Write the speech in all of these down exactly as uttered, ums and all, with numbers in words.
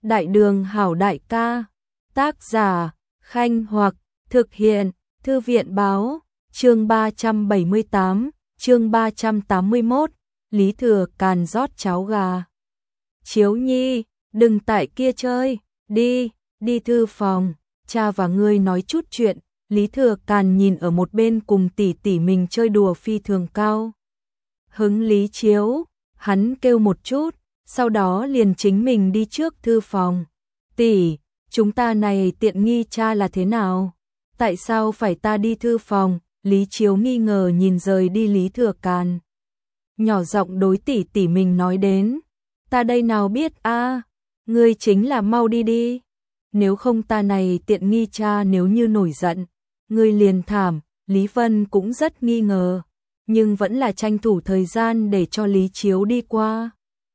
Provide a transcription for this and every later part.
Đại đường hảo đại ca, tác giả, Khanh Hoặc, thực hiện, Thư viện báo, chương ba trăm bảy mươi tám, chương ba trăm tám mươi mốt, Lý Thừa Càn rót cháo gà. Chiếu Nhi, đừng tại kia chơi, đi, đi thư phòng, cha và ngươi nói chút chuyện. Lý Thừa Càn nhìn ở một bên cùng tỷ tỷ mình chơi đùa phi thường cao hứng. Lý Chiếu, hắn kêu một chút, sau đó liền chính mình đi trước thư phòng. Tỷ, chúng ta này tiện nghi cha là thế nào? Tại sao phải ta đi thư phòng? Lý Chiếu nghi ngờ nhìn rời đi Lý Thừa Càn. Nhỏ giọng đối tỷ tỷ mình nói đến. Ta đây nào biết a, à, ngươi chính là mau đi đi. Nếu không ta này tiện nghi cha nếu như nổi giận, ngươi liền thảm. Lý Vân cũng rất nghi ngờ, nhưng vẫn là tranh thủ thời gian để cho Lý Chiếu đi qua.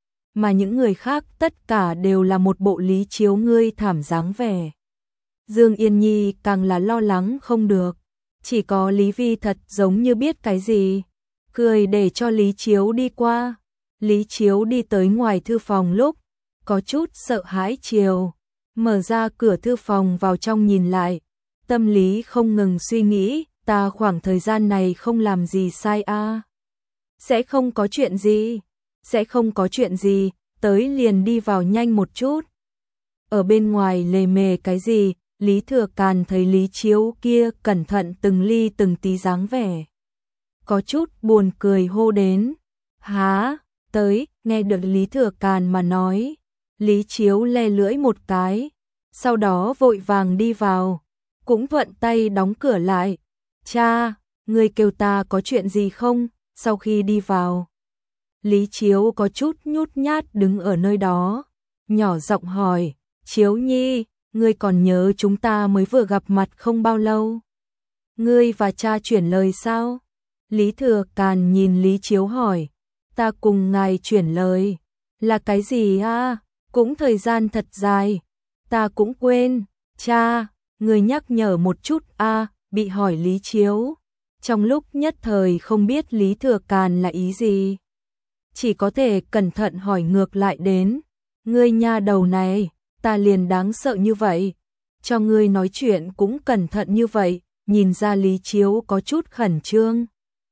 Mà những người khác tất cả đều là một bộ Lý Chiếu ngươi thảm dáng vẻ. Dương Yên Nhi càng là lo lắng không được, chỉ có Lý Vi thật giống như biết cái gì, cười để cho Lý Chiếu đi qua. Lý Chiếu đi tới ngoài thư phòng lúc, có chút sợ hãi chiều, mở ra cửa thư phòng vào trong nhìn lại, tâm lý không ngừng suy nghĩ, ta khoảng thời gian này không làm gì sai a, à? Sẽ không có chuyện gì, sẽ không có chuyện gì, tới liền đi vào nhanh một chút. Ở bên ngoài lề mề cái gì, Lý Thừa Càn thấy Lý Chiếu kia cẩn thận từng ly từng tí dáng vẻ, có chút buồn cười hô đến. Há, tới, nghe được Lý Thừa Càn mà nói, Lý Chiếu le lưỡi một cái, sau đó vội vàng đi vào, cũng thuận tay đóng cửa lại. Cha, ngươi kêu ta có chuyện gì không? Sau khi đi vào, Lý Chiếu có chút nhút nhát đứng ở nơi đó, nhỏ giọng hỏi, Chiếu Nhi, ngươi còn nhớ chúng ta mới vừa gặp mặt không bao lâu? Ngươi và cha chuyển lời sao? Lý Thừa Càn nhìn Lý Chiếu hỏi, ta cùng ngài chuyển lời, là cái gì a? Cũng thời gian thật dài, ta cũng quên, cha, ngươi nhắc nhở một chút a. Bị hỏi Lý Chiếu, trong lúc nhất thời không biết Lý Thừa Càn là ý gì, chỉ có thể cẩn thận hỏi ngược lại đến, ngươi nha đầu này, ta liền đáng sợ như vậy, cho ngươi nói chuyện cũng cẩn thận như vậy. Nhìn ra Lý Chiếu có chút khẩn trương,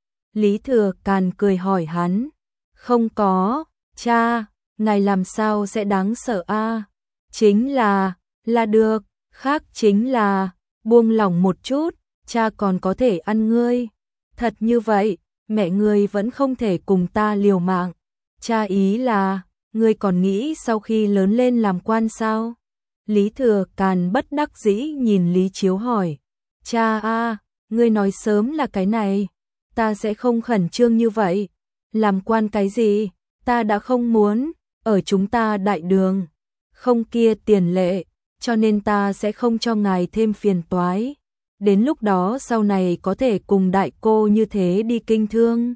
Lý Thừa Càn cười hỏi hắn, không có, cha, ngài làm sao sẽ đáng sợ a? À? Chính là, là được, khác chính là, buông lỏng một chút, cha còn có thể ăn ngươi. Thật như vậy, mẹ ngươi vẫn không thể cùng ta liều mạng. Cha ý là, ngươi còn nghĩ sau khi lớn lên làm quan sao? Lý Thừa Càn bất đắc dĩ nhìn Lý Chiếu hỏi, cha a, ngươi nói sớm là cái này, ta sẽ không khẩn trương như vậy. Làm quan cái gì, ta đã không muốn, ở chúng ta đại đường, không kia tiền lệ, cho nên ta sẽ không cho ngài thêm phiền toái. Đến lúc đó sau này có thể cùng đại cô như thế đi kinh thương,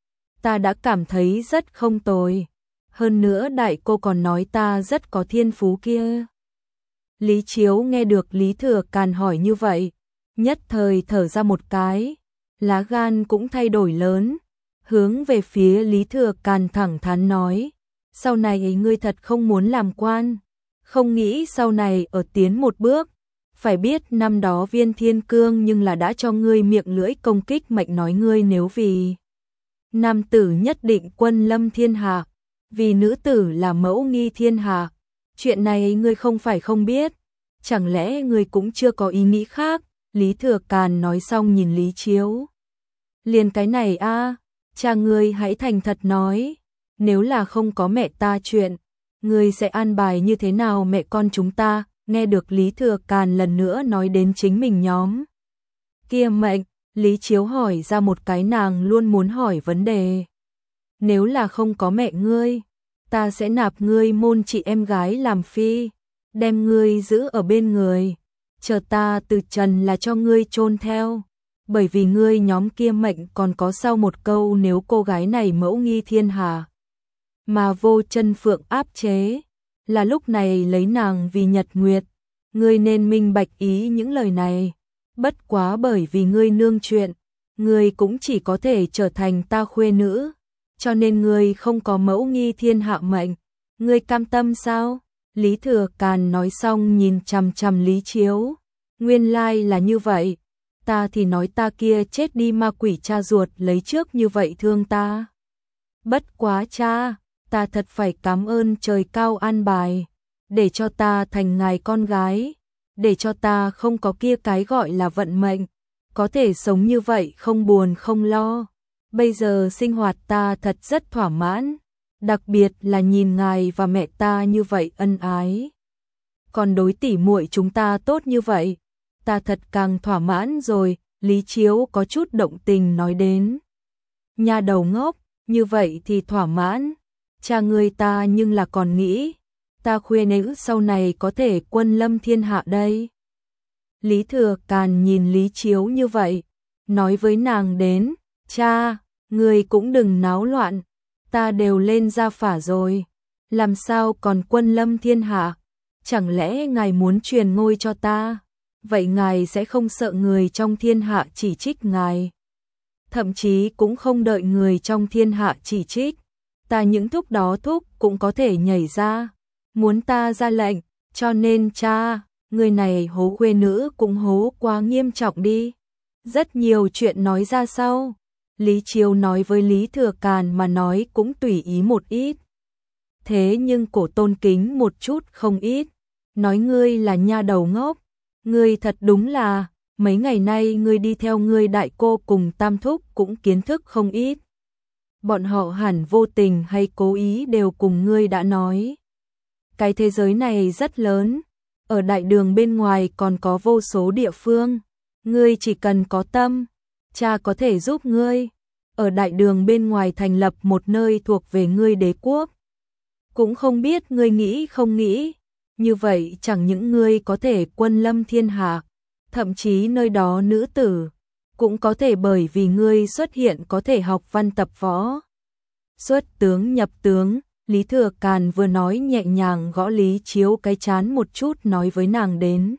ta đã cảm thấy rất không tồi. Hơn nữa đại cô còn nói ta rất có thiên phú kia. Lý Chiếu nghe được Lý Thừa Càn hỏi như vậy, nhất thời thở ra một cái, lá gan cũng thay đổi lớn, hướng về phía Lý Thừa Càn thẳng thắn nói, sau này ngươi thật không muốn làm quan, không nghĩ sau này ở tiến một bước. Phải biết năm đó Viên Thiên Cương nhưng là đã cho ngươi miệng lưỡi công kích mệnh nói ngươi nếu vì nam tử nhất định quân lâm thiên hạ, vì nữ tử là mẫu nghi thiên hạ. Chuyện này ngươi không phải không biết, chẳng lẽ ngươi cũng chưa có ý nghĩ khác? Lý Thừa Càn nói xong nhìn Lý Chiếu, liền cái này a, à, cha ngươi hãy thành thật nói, nếu là không có mẹ ta chuyện, ngươi sẽ an bài như thế nào mẹ con chúng ta? Nghe được Lý Thừa Càn lần nữa nói đến chính mình nhóm kia mệnh, Lý Chiếu hỏi ra một cái nàng luôn muốn hỏi vấn đề. Nếu là không có mẹ ngươi, ta sẽ nạp ngươi môn chị em gái làm phi, đem ngươi giữ ở bên người, chờ ta từ trần là cho ngươi chôn theo. Bởi vì ngươi nhóm kia mệnh còn có sau một câu, nếu cô gái này mẫu nghi thiên hạ, mà vô chân phượng áp chế, là lúc này lấy nàng vì nhật nguyệt. Ngươi nên minh bạch ý những lời này, bất quá bởi vì ngươi nương chuyện, ngươi cũng chỉ có thể trở thành ta khuê nữ, cho nên ngươi không có mẫu nghi thiên hạ mệnh, ngươi cam tâm sao? Lý Thừa Càn nói xong nhìn chằm chằm Lý Chiếu. Nguyên lai là như vậy. Ta thì nói ta kia chết đi ma quỷ cha ruột lấy trước như vậy thương ta. Bất quá cha, ta thật phải cảm ơn trời cao an bài, để cho ta thành ngài con gái, để cho ta không có kia cái gọi là vận mệnh, có thể sống như vậy không buồn không lo. Bây giờ sinh hoạt ta thật rất thỏa mãn, đặc biệt là nhìn ngài và mẹ ta như vậy ân ái. Còn đối tỉ muội chúng ta tốt như vậy, ta thật càng thỏa mãn rồi, Lý Chiếu có chút động tình nói đến. Nhà đầu ngốc, như vậy thì thỏa mãn, cha ngươi ta nhưng là còn nghĩ, ta khuê nữ sau này có thể quân lâm thiên hạ đây. Lý Thừa Càn nhìn Lý Chiếu như vậy, nói với nàng đến, cha, ngươi cũng đừng náo loạn, ta đều lên gia phả rồi, làm sao còn quân lâm thiên hạ, chẳng lẽ ngài muốn truyền ngôi cho ta, vậy ngài sẽ không sợ người trong thiên hạ chỉ trích ngài, thậm chí cũng không đợi người trong thiên hạ chỉ trích, ta những thúc đó thúc cũng có thể nhảy ra, muốn ta ra lệnh, cho nên cha, người này hố khuê nữ cũng hố quá nghiêm trọng đi. Rất nhiều chuyện nói ra sau, Lý Chiếu nói với Lý Thừa Càn mà nói cũng tùy ý một ít. Thế nhưng cổ tôn kính một chút không ít, nói ngươi là nha đầu ngốc, ngươi thật đúng là, mấy ngày nay ngươi đi theo ngươi đại cô cùng tam thúc cũng kiến thức không ít. Bọn họ hẳn vô tình hay cố ý đều cùng ngươi đã nói. Cái thế giới này rất lớn, ở đại đường bên ngoài còn có vô số địa phương, ngươi chỉ cần có tâm, cha có thể giúp ngươi, ở đại đường bên ngoài thành lập một nơi thuộc về ngươi đế quốc. Cũng không biết ngươi nghĩ không nghĩ, như vậy chẳng những ngươi có thể quân lâm thiên hạ, thậm chí nơi đó nữ tử, cũng có thể bởi vì ngươi xuất hiện có thể học văn tập võ. Xuất tướng nhập tướng, Lý Thừa Càn vừa nói nhẹ nhàng gõ Lý Chiếu cái chán một chút nói với nàng đến.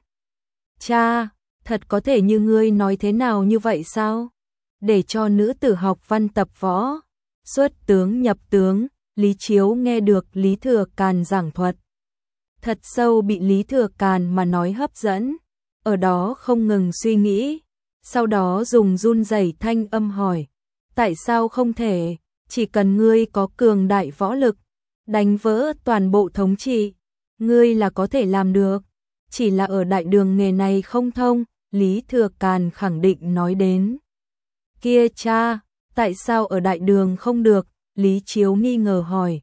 Cha, thật có thể như ngươi nói thế nào như vậy sao? Để cho nữ tử học văn tập võ, xuất tướng nhập tướng, Lý Chiếu nghe được Lý Thừa Càn giảng thuật. Thật sâu bị Lý Thừa Càn mà nói hấp dẫn, ở đó không ngừng suy nghĩ, sau đó dùng run rẩy thanh âm hỏi, tại sao không thể, chỉ cần ngươi có cường đại võ lực, đánh vỡ toàn bộ thống trị, ngươi là có thể làm được, chỉ là ở đại đường nghề này không thông, Lý Thừa Càn khẳng định nói đến. Kia cha, tại sao ở đại đường không được, Lý Chiếu nghi ngờ hỏi.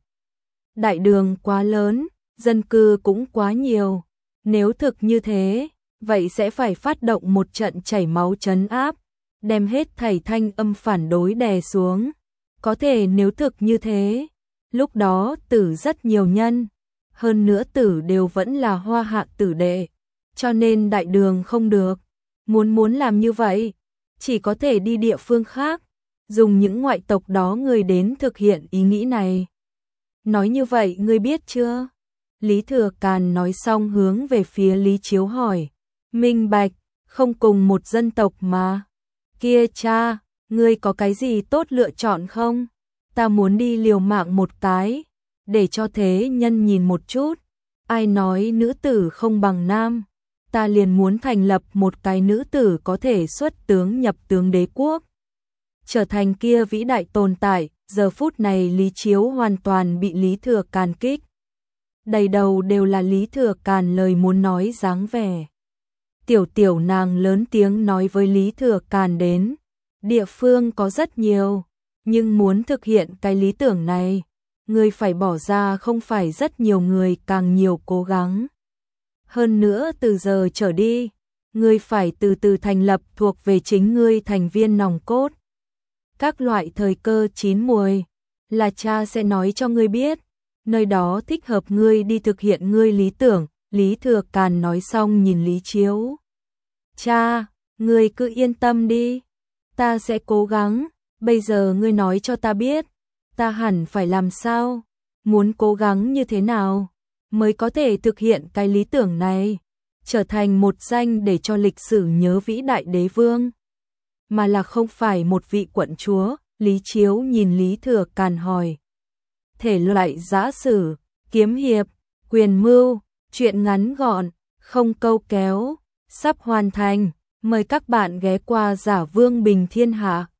Đại đường quá lớn, dân cư cũng quá nhiều, nếu thực như thế, vậy sẽ phải phát động một trận chảy máu trấn áp, đem hết thảy thanh âm phản đối đè xuống. Có thể nếu thực như thế, lúc đó tử rất nhiều nhân, hơn nữa tử đều vẫn là hoa hạ tử đệ, cho nên đại đường không được. Muốn muốn làm như vậy, chỉ có thể đi địa phương khác, dùng những ngoại tộc đó người đến thực hiện ý nghĩ này. Nói như vậy ngươi biết chưa? Lý Thừa Càn nói xong hướng về phía Lý Chiếu hỏi. Minh bạch, không cùng một dân tộc mà. Kia cha, ngươi có cái gì tốt lựa chọn không? Ta muốn đi liều mạng một cái, để cho thế nhân nhìn một chút. Ai nói nữ tử không bằng nam? Ta liền muốn thành lập một cái nữ tử có thể xuất tướng nhập tướng đế quốc, trở thành kia vĩ đại tồn tại. Giờ phút này Lý Chiếu hoàn toàn bị Lý Thừa Càn kích. Đầy đầu đều là Lý Thừa Càn lời muốn nói dáng vẻ. Tiểu tiểu nàng lớn tiếng nói với Lý Thừa Càn đến. Địa phương có rất nhiều, nhưng muốn thực hiện cái lý tưởng này, ngươi phải bỏ ra không phải rất nhiều người càng nhiều cố gắng. Hơn nữa từ giờ trở đi, ngươi phải từ từ thành lập thuộc về chính ngươi thành viên nòng cốt. Các loại thời cơ chín muồi, là cha sẽ nói cho ngươi biết, nơi đó thích hợp ngươi đi thực hiện ngươi lý tưởng. Lý Thừa Càn nói xong nhìn Lý Chiếu. Cha, ngươi cứ yên tâm đi, ta sẽ cố gắng, bây giờ ngươi nói cho ta biết, ta hẳn phải làm sao, muốn cố gắng như thế nào, mới có thể thực hiện cái lý tưởng này, trở thành một danh để cho lịch sử nhớ vĩ đại đế vương, mà là không phải một vị quận chúa. Lý Chiếu nhìn Lý Thừa Càn hỏi. Thể loại giã sử, kiếm hiệp, Quyền Mưu, chuyện ngắn gọn, không câu kéo, sắp hoàn thành. Mời các bạn ghé qua Giả Vương Bình Thiên Hạ.